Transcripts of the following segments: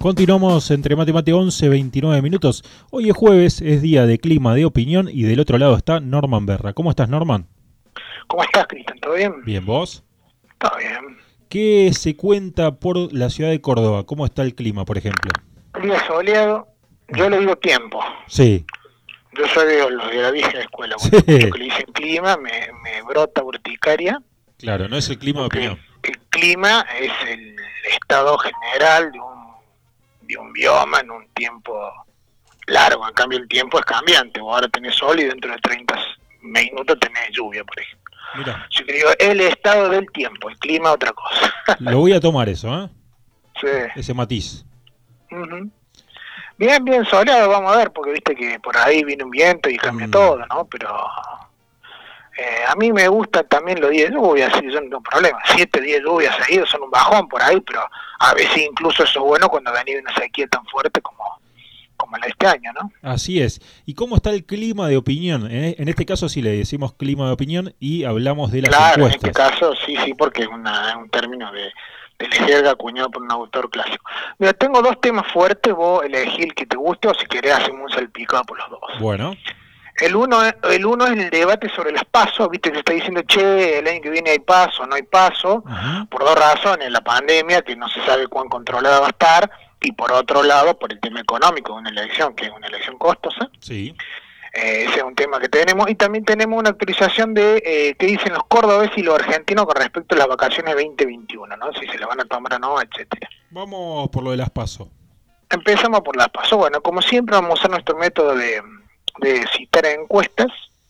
Continuamos entre Mate 11, 29 minutos. Hoy es jueves, es día de clima de opinión y del otro lado está Norman Berra. ¿Cómo estás, Norman? ¿Cómo estás, Cristian? ¿Todo bien? Bien, ¿vos? Todo bien. ¿Qué se cuenta por la ciudad de Córdoba? ¿Cómo está el clima, por ejemplo? Día soleado, yo le digo tiempo. Sí. Yo soy de los de la vieja escuela. Sí. Cuando escucho que le dicen clima, me brota urticaria. Claro, no es el clima de opinión. El clima es el estado general de un bioma en un tiempo largo. En cambio, el tiempo es cambiante. Vos ahora tenés sol y dentro de 30 minutos tenés lluvia, por ejemplo. Mirá. Yo te digo, el estado del tiempo, el clima otra cosa. Lo voy a tomar eso, ¿eh? Sí. Ese matiz. Uh-huh. Bien soleado, vamos a ver, porque viste que por ahí viene un viento y cambia todo, ¿no? Pero a mí me gustan también los días de lluvia, sí, yo no tengo problema. 7 días de lluvia seguidos son un bajón por ahí, pero a veces incluso eso es bueno cuando venía una sequía tan fuerte como la de este año, ¿no? Así es. ¿Y cómo está el clima de opinión? En este caso sí le decimos clima de opinión y hablamos de las encuestas. En este caso sí, porque es un término de la jerga acuñado por un autor clásico. Mira, tengo dos temas fuertes, vos elegí el que te guste o si querés hacemos un salpicado por los dos. Bueno. El uno es el debate sobre las PASO, viste que se está diciendo, che, el año que viene hay PASO, no hay PASO, por dos razones, la pandemia, que no se sabe cuán controlada va a estar, y por otro lado, por el tema económico de una elección, que es una elección costosa. Sí. Ese es un tema que tenemos, y también tenemos una actualización de qué dicen los cordobeses y los argentinos con respecto a las vacaciones 2021, ¿no? Si se las van a tomar o no, etcétera. Vamos por lo de las PASO. Empezamos por las PASO. Bueno, como siempre vamos a usar nuestro método de citar encuestas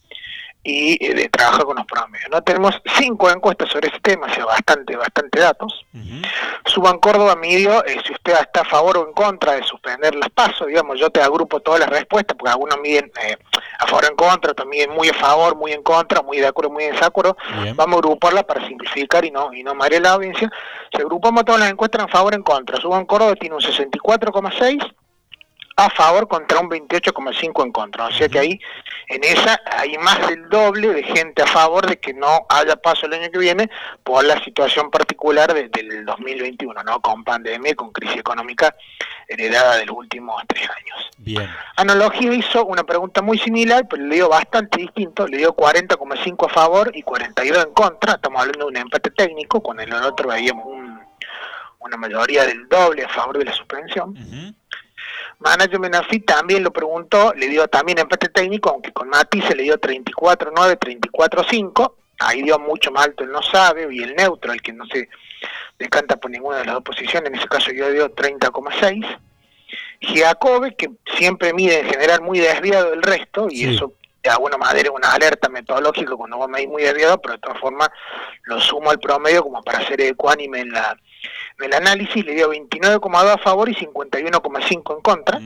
y de trabajar con los promedios, ¿no? Tenemos 5 encuestas sobre ese tema, o sea, bastante datos. Suban Córdoba midió si usted está a favor o en contra de suspender las PASO, digamos, yo te agrupo todas las respuestas, porque algunos miden a favor o en contra, otros miden muy a favor, muy en contra, muy de acuerdo, muy en desacuerdo. Bien. Vamos a agruparla para simplificar y no marear la audiencia. Si agrupamos todas las encuestas en favor o en contra, Suban Córdoba tiene un 64,6 a favor contra un 28,5 en contra, o sea que ahí, en esa, hay más del doble de gente a favor de que no haya PASO el año que viene por la situación particular del 2021, ¿no? Con pandemia y con crisis económica heredada de los últimos 3 años. Bien. Analogía hizo una pregunta muy similar, pero le dio bastante distinto, le dio 40,5 a favor y 42 en contra, estamos hablando de un empate técnico, con el otro veíamos una mayoría del doble a favor de la suspensión. Manager Menafit también lo preguntó, le dio también empate técnico, aunque con matices le dio 34-9, 34-5, ahí dio mucho más alto el no sabe, y el neutro, el que no se decanta por ninguna de las dos posiciones, en ese caso yo dio 30,6. Giacobbe, que siempre mide en general muy desviado del resto, y eso de alguna manera es una alerta metodológica cuando vos medís muy desviado, pero de todas formas lo sumo al promedio como para ser ecuánime en el análisis, le dio 29,2 a favor y 51,5 en contra,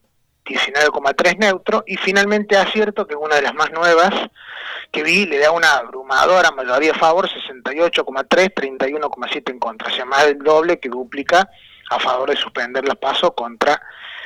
19,3 neutro, y finalmente acierto, que es una de las más nuevas que vi, le da una abrumadora mayoría a favor, 68,3, 31,7 en contra, o sea, más del doble, que duplica a favor de suspender las PASO contra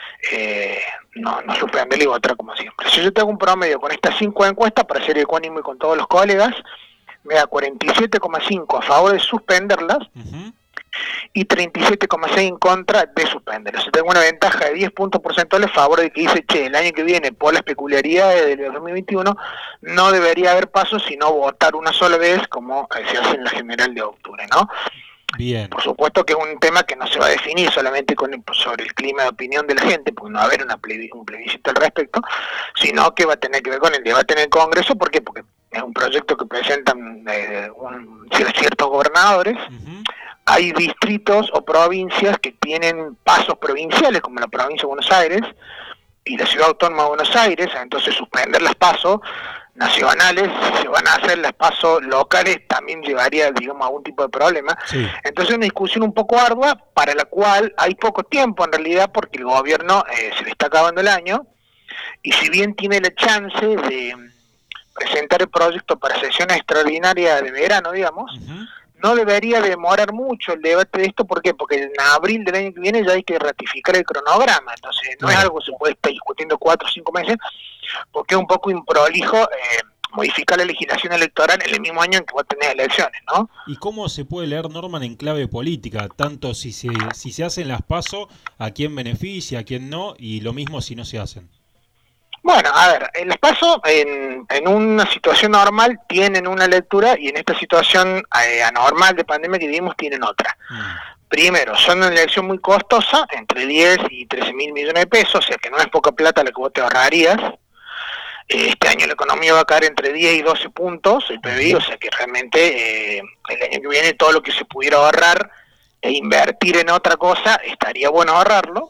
no suspender y votar como siempre. Si yo tengo un promedio con estas 5 encuestas, para ser ecuánime con todos los colegas, me da 47,5 a favor de suspenderlas, y 37,6 en contra de suspenderlas. O sea, tengo una ventaja de 10 puntos porcentuales a favor de que dice, che, el año que viene, por las peculiaridades del 2021, no debería haber paso, sino votar una sola vez, como se hace en la general de octubre, ¿no? Bien. Por supuesto que es un tema que no se va a definir solamente sobre el clima de opinión de la gente, porque no va a haber un plebiscito al respecto, sino que va a tener que ver con el debate en el Congreso. ¿Por qué? Porque es un proyecto que presentan ciertos gobernadores. Hay distritos o provincias que tienen pasos provinciales, como la provincia de Buenos Aires y la Ciudad Autónoma de Buenos Aires, entonces suspender las pasos nacionales, si se van a hacer las pasos locales, también llevaría, digamos, a algún tipo de problema. Entonces una discusión un poco ardua, para la cual hay poco tiempo en realidad, porque el gobierno se le está acabando el año, y si bien tiene la chance de presentar el proyecto para sesiones extraordinarias de verano, digamos, no debería demorar mucho el debate de esto. ¿Por qué? Porque en abril del año que viene ya hay que ratificar el cronograma, entonces no es algo que se puede estar discutiendo 4 o 5 meses, porque es un poco improlijo modificar la legislación electoral en el mismo año en que vos tenés elecciones, ¿no? ¿Y cómo se puede leer, Norman, en clave política? Tanto si se hacen las PASO, a quién beneficia, a quién no, y lo mismo si no se hacen. Bueno, a ver, las PASO en una situación normal tienen una lectura y en esta situación anormal de pandemia que vivimos tienen otra. Primero, son una elección muy costosa, entre 10 y 13 mil millones de pesos, o sea que no es poca plata la que vos te ahorrarías. Este año la economía va a caer entre 10 y 12 puntos el PBI, o sea que realmente el año que viene todo lo que se pudiera ahorrar e invertir en otra cosa estaría bueno ahorrarlo.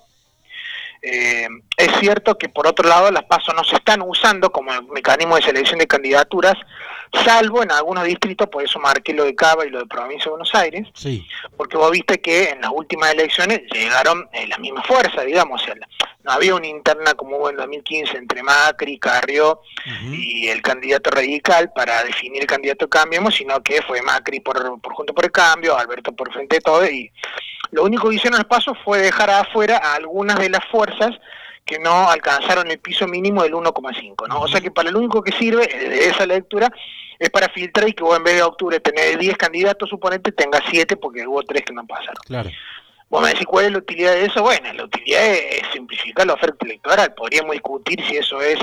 Es cierto que por otro lado las PASO no se están usando como mecanismo de selección de candidaturas, salvo en algunos distritos, por eso marqué lo de Cava y lo de Provincia de Buenos Aires, sí, porque vos viste que en las últimas elecciones llegaron la misma fuerza, digamos, o sea, no había una interna como hubo en 2015 entre Macri, Carrió y el candidato radical para definir el candidato Cambiemos, sino que fue Macri por Juntos por el Cambio, Alberto por Frente de Todos, y lo único que hicieron el paso fue dejar afuera a algunas de las fuerzas que no alcanzaron el piso mínimo del 1,5, ¿no? O sea que para lo único que sirve de esa lectura es para filtrar y que vos en vez de octubre tener 10 candidatos, suponete, tengas 7 porque hubo 3 que no pasaron. Claro. Vos me decís, ¿cuál es la utilidad de eso? Bueno, la utilidad es simplificar la oferta electoral. Podríamos discutir si eso es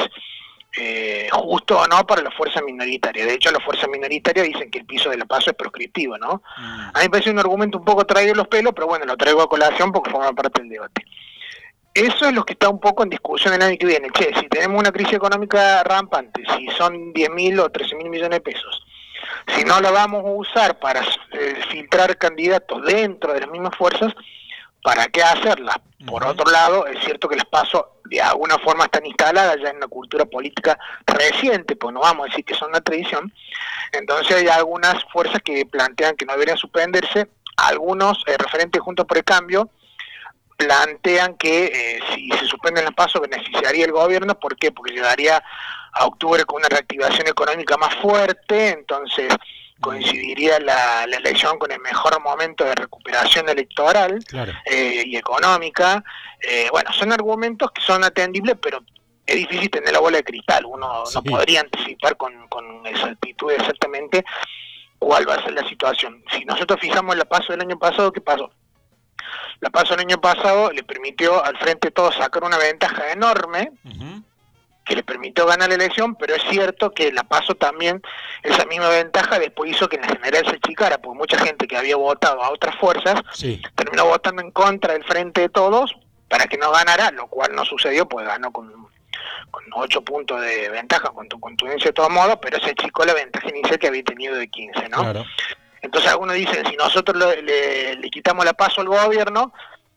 justo o no para las fuerzas minoritarias. De hecho, las fuerzas minoritarias dicen que el piso de la PASO es proscriptivo, ¿no? A mí me parece un argumento un poco traído de los pelos, pero bueno, lo traigo a colación porque forma parte del debate. Eso es lo que está un poco en discusión el año que viene. Che, si tenemos una crisis económica rampante, si son 10.000 o 13.000 millones de pesos, si no la vamos a usar para filtrar candidatos dentro de las mismas fuerzas, ¿para qué hacerlas? Por otro lado, es cierto que las PASO de alguna forma están instaladas ya en una cultura política reciente, pues no vamos a decir que son una tradición. Entonces hay algunas fuerzas que plantean que no deberían suspenderse, algunos referentes Juntos por el Cambio plantean que si se suspenden las PASO beneficiaría el gobierno. ¿Por qué? Porque llegaría a octubre con una reactivación económica más fuerte, entonces coincidiría la elección con el mejor momento de recuperación electoral, claro, y económica. Bueno, son argumentos que son atendibles, pero es difícil tener la bola de cristal. Uno no podría anticipar con exactitud exactamente cuál va a ser la situación. Si nosotros fijamos la PASO del año pasado, ¿qué pasó? La PASO el año pasado le permitió al Frente de Todos sacar una ventaja enorme, que le permitió ganar la elección, pero es cierto que la PASO también, esa misma ventaja después hizo que en la general se achicara, porque mucha gente que había votado a otras fuerzas terminó votando en contra del Frente de Todos para que no ganara, lo cual no sucedió, pues ganó con 8 puntos de ventaja, con contundencia de todos modos, pero se achicó la ventaja inicial que había tenido de 15, ¿no? Claro. Entonces algunos dicen, si nosotros le quitamos la PASO al gobierno,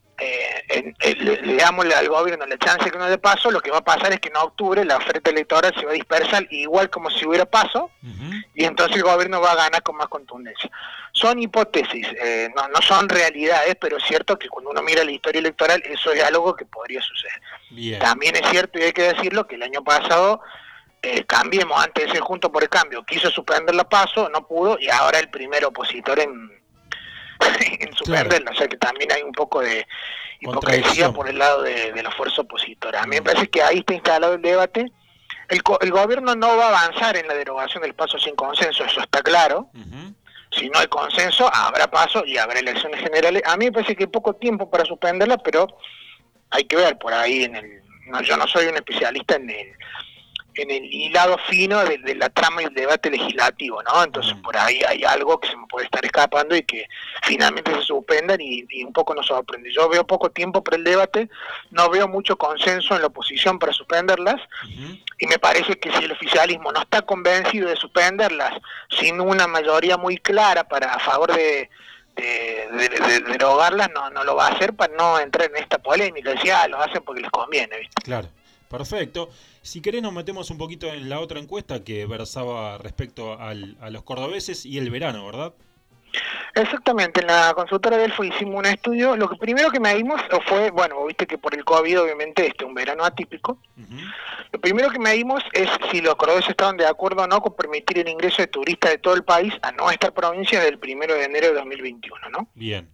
le damos al gobierno la chance que no dé paso, lo que va a pasar es que en octubre la oferta electoral se va a dispersar igual como si hubiera paso, y entonces el gobierno va a ganar con más contundencia. Son hipótesis, no son realidades, pero es cierto que cuando uno mira la historia electoral eso es algo que podría suceder. Bien. También es cierto, y hay que decirlo, que el año pasado Cambiemos, antes de ser Juntos por el Cambio, quiso suspender la PASO, no pudo, y ahora el primer opositor en suspenderla, claro. O sea que también hay un poco de hipocresía por el lado de la fuerza opositora. A mí me parece que ahí está instalado el debate. El gobierno no va a avanzar en la derogación del PASO sin consenso, eso está claro. Si no hay consenso, habrá PASO y habrá elecciones generales. A mí me parece que hay poco tiempo para suspenderla, pero hay que ver por ahí yo no soy un especialista en el hilado fino de la trama y el debate legislativo, ¿no? Entonces por ahí hay algo que se me puede estar escapando y que finalmente se suspendan y un poco nos sorprende. Yo veo poco tiempo para el debate, no veo mucho consenso en la oposición para suspenderlas, y me parece que si el oficialismo no está convencido de suspenderlas sin una mayoría muy clara a favor de derogarlas, no lo va a hacer para no entrar en esta polémica. Decía, lo hacen porque les conviene, ¿viste? Claro. Perfecto. Si querés nos metemos un poquito en la otra encuesta que versaba respecto a los cordobeses y el verano, ¿verdad? Exactamente, en la consultora Delfo hicimos un estudio. Lo primero que medimos fue, bueno, viste que por el COVID obviamente un verano atípico. Lo primero que medimos es si los cordobeses estaban de acuerdo o no con permitir el ingreso de turistas de todo el país a nuestra provincia del 1 de enero de 2021, ¿no? Bien.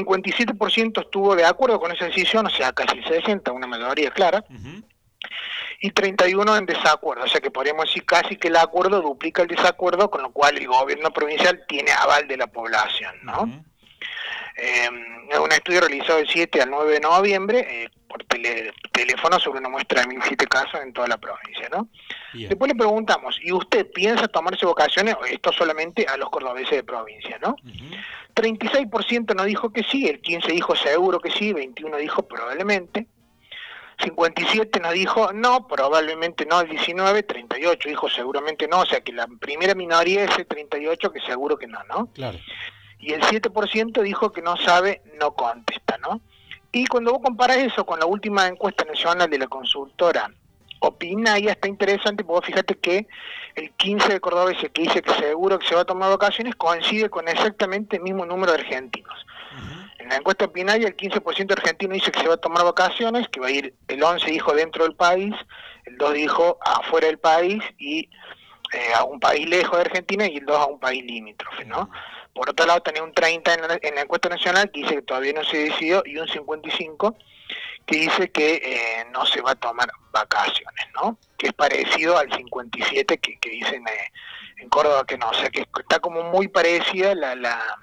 57% estuvo de acuerdo con esa decisión, o sea, casi 60%, una mayoría clara. y 31 en desacuerdo, o sea que podríamos decir casi que el acuerdo duplica el desacuerdo, con lo cual el gobierno provincial tiene aval de la población, ¿no? Uh-huh. Es un estudio realizado del 7 al 9 de noviembre por teléfono sobre una muestra de 1.007 casos en toda la provincia, ¿no? Bien. Después le preguntamos, ¿y usted piensa tomarse vacaciones? O esto solamente a los cordobeses de provincia, ¿no? Uh-huh. 36% nos dijo que sí, el 15% dijo seguro que sí, 21% dijo probablemente, 57% nos dijo no, probablemente no, el 19%, 38% dijo seguramente no, o sea que la primera minoría es el 38% que seguro que no, ¿no? Claro. Y el 7% dijo que no sabe, no contesta, ¿no? Y cuando vos comparas eso con la última encuesta nacional de la consultora Opina, ya está interesante, porque fíjate que el 15% de cordobeses que dice que seguro que se va a tomar vacaciones coincide con exactamente el mismo número de argentinos. Uh-huh. En la encuesta Pinaya el 15% de argentinos dice que se va a tomar vacaciones, que va a ir, el 11% dijo dentro del país, el 2% dijo afuera del país y a un país lejos de Argentina y el 2% a un país limítrofe, ¿no? Por otro lado tenía un 30% en la encuesta nacional que dice que todavía no se decidió y un 55% que dice que no se va a tomar vacaciones, ¿no? Que es parecido al 57% que dicen en Córdoba que no, o sea que está como muy parecida la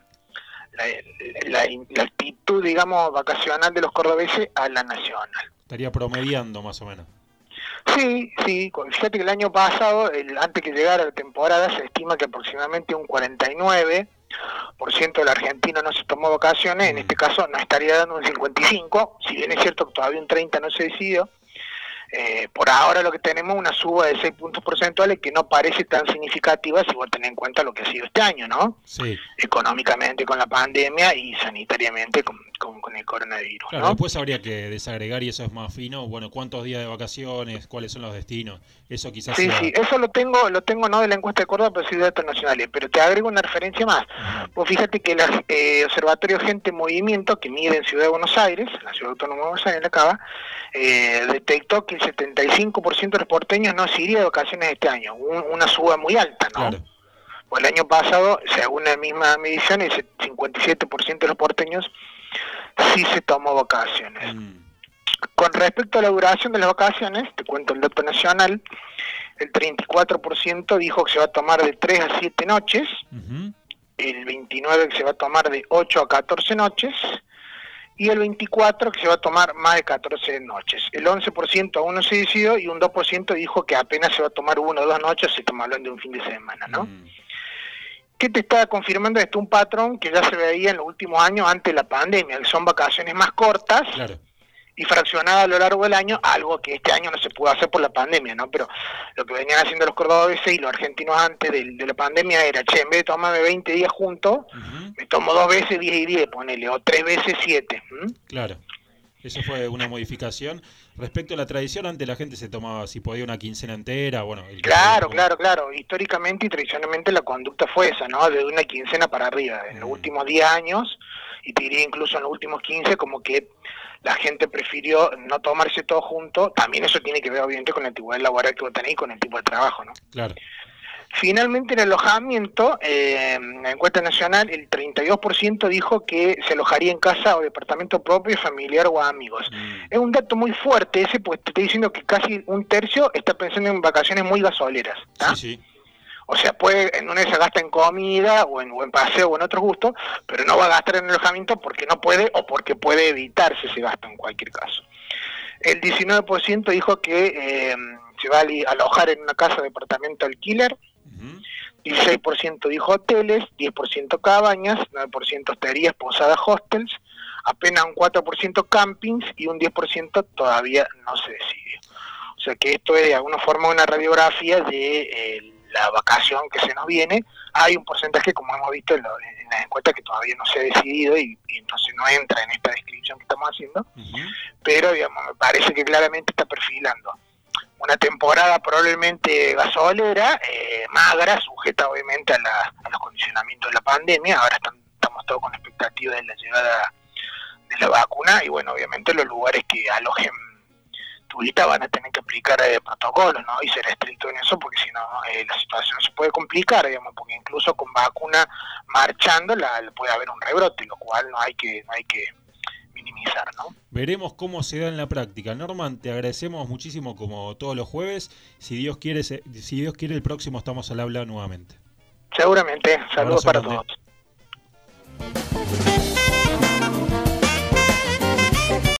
actitud, digamos, vacacional de los cordobeses a la nacional. Estaría promediando más o menos. Sí, fíjate que el año pasado, antes que llegara la temporada, se estima que aproximadamente un 49% del argentino no se tomó vacaciones, en este caso no estaría dando un 55%, si bien es cierto que todavía un 30% no se decidió. Por ahora lo que tenemos es una suba de 6 puntos porcentuales que no parece tan significativa si vos tenés en cuenta lo que ha sido este año, ¿no? Sí. Económicamente con la pandemia y sanitariamente con el coronavirus, Claro, ¿no? después habría que desagregar y eso es más fino. Bueno, ¿cuántos días de vacaciones? ¿Cuáles son los destinos? Eso quizás Sí, sea... sí, eso lo tengo no de la encuesta de Córdoba, pero sí de datos nacionales. Pero te agrego una referencia más. Pues fíjate que el Observatorio Gente en Movimiento, que mide en Ciudad de Buenos Aires, la Ciudad Autónoma de Buenos Aires, la Cava, detectó que el 75% de los porteños no se iría de vacaciones este año. Una suba muy alta, ¿no? Claro. Pues el año pasado, según la misma medición, el 57% de los porteños sí se tomó vacaciones. Con respecto a la duración de las vacaciones, te cuento el dato nacional, el 34% dijo que se va a tomar de 3 a 7 noches, el 29% que se va a tomar de 8 a 14 noches, y el 24% que se va a tomar más de 14 noches. El 11% aún no se decidió y un 2% dijo que apenas se va a tomar 1 o 2 noches, si estamos hablando de un fin de semana, ¿no? ¿Qué te está confirmando esto? Un patrón que ya se veía en los últimos años antes de la pandemia, que son vacaciones más cortas, Claro. y fraccionadas a lo largo del año, algo que este año no se pudo hacer por la pandemia, ¿no? Pero lo que venían haciendo los cordobeses y los argentinos antes de la pandemia era, en vez de tomarme 20 días juntos, me tomo 2 veces 10 y 10, ponele, o 3 veces 7. Claro. Eso fue una modificación. Respecto a la tradición, antes la gente se tomaba, si podía, una quincena entera. Bueno, Claro. Históricamente y tradicionalmente la conducta fue esa, ¿no? De una quincena para arriba. En los últimos 10 años, y te diría incluso en los últimos 15, como que la gente prefirió no tomarse todo junto. También eso tiene que ver, obviamente, con la antigüedad laboral que vos tenés y con el tipo de trabajo, ¿no? Claro. Finalmente, en el alojamiento, en la encuesta nacional, el 32% dijo que se alojaría en casa o departamento propio, familiar o amigos. Es un dato muy fuerte ese, pues te estoy diciendo que casi un tercio está pensando en vacaciones muy gasoleras, ¿tá? Sí. O sea, puede, en una se gasta en comida o en paseo o en otros gustos, pero no va a gastar en alojamiento porque no puede o porque puede evitarse ese gasto en cualquier caso. El 19% dijo que se va a alojar en una casa, departamento, alquiler. 16% dijo hoteles, 10% cabañas, 9% hosterías, posadas, hostels, apenas un 4% campings y un 10% todavía no se decide. O sea que esto es de alguna forma una radiografía de la vacación que se nos viene. Hay un porcentaje, como hemos visto en las encuestas, que todavía no se ha decidido y entonces no entra en esta descripción que estamos haciendo, pero digamos, me parece que claramente está perfilando una temporada probablemente gasolera, magra, sujeta obviamente a los condicionamientos de la pandemia. Ahora estamos todos con expectativa de la llegada de la vacuna y bueno, obviamente los lugares que alojen turistas van a tener que aplicar protocolos, ¿no? Y ser estrictos en eso, porque si no la situación se puede complicar, digamos, porque incluso con vacuna marchando puede haber un rebrote, lo cual no hay que minimizar ser, ¿no? Veremos cómo se da en la práctica. Norman, te agradecemos muchísimo como todos los jueves. Si Dios quiere, el próximo estamos al habla nuevamente. Seguramente. Saludos para grande. todos.